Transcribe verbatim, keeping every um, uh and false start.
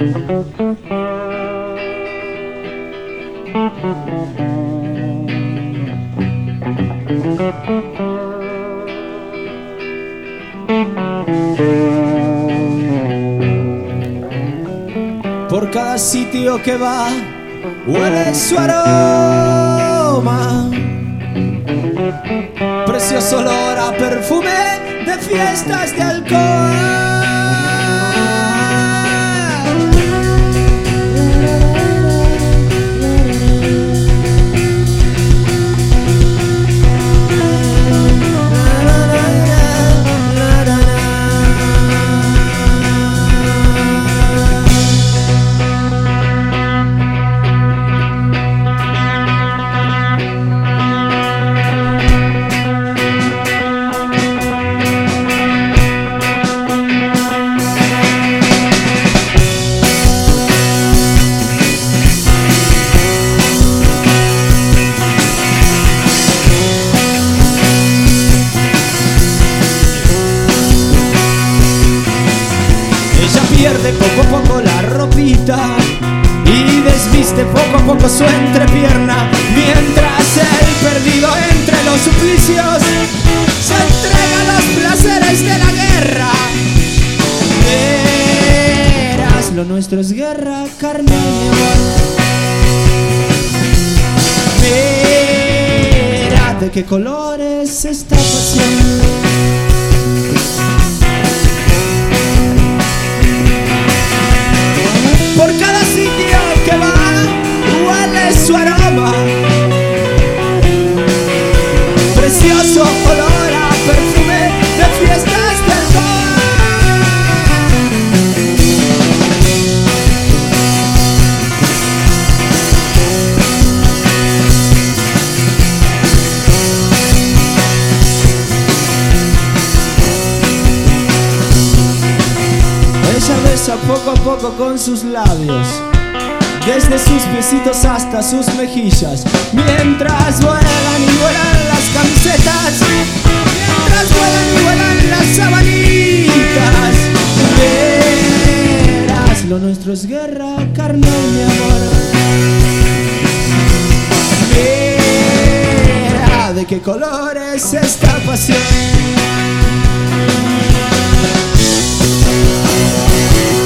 Por cada sitio que va, huele su aroma. Precioso olor a perfume de fiestas de alcohol. Pierde poco a poco la ropita y desviste poco a poco su entrepierna, mientras el perdido entre los suplicios se entrega a los placeres de la guerra. Verás, lo nuestro es guerra, carne y amor. Mira de qué colores esta pasión. Por cada sitio que va, huele su aroma. Precioso olor a perfume de fiestas de Ella besa poco a poco con sus labios, desde sus piecitos hasta sus mejillas, mientras vuelan y vuelan las camisetas, mientras vuelan y vuelan las sabanitas. Verás, lo nuestro es guerra, carne y amor. Mira de qué color es esta pasión.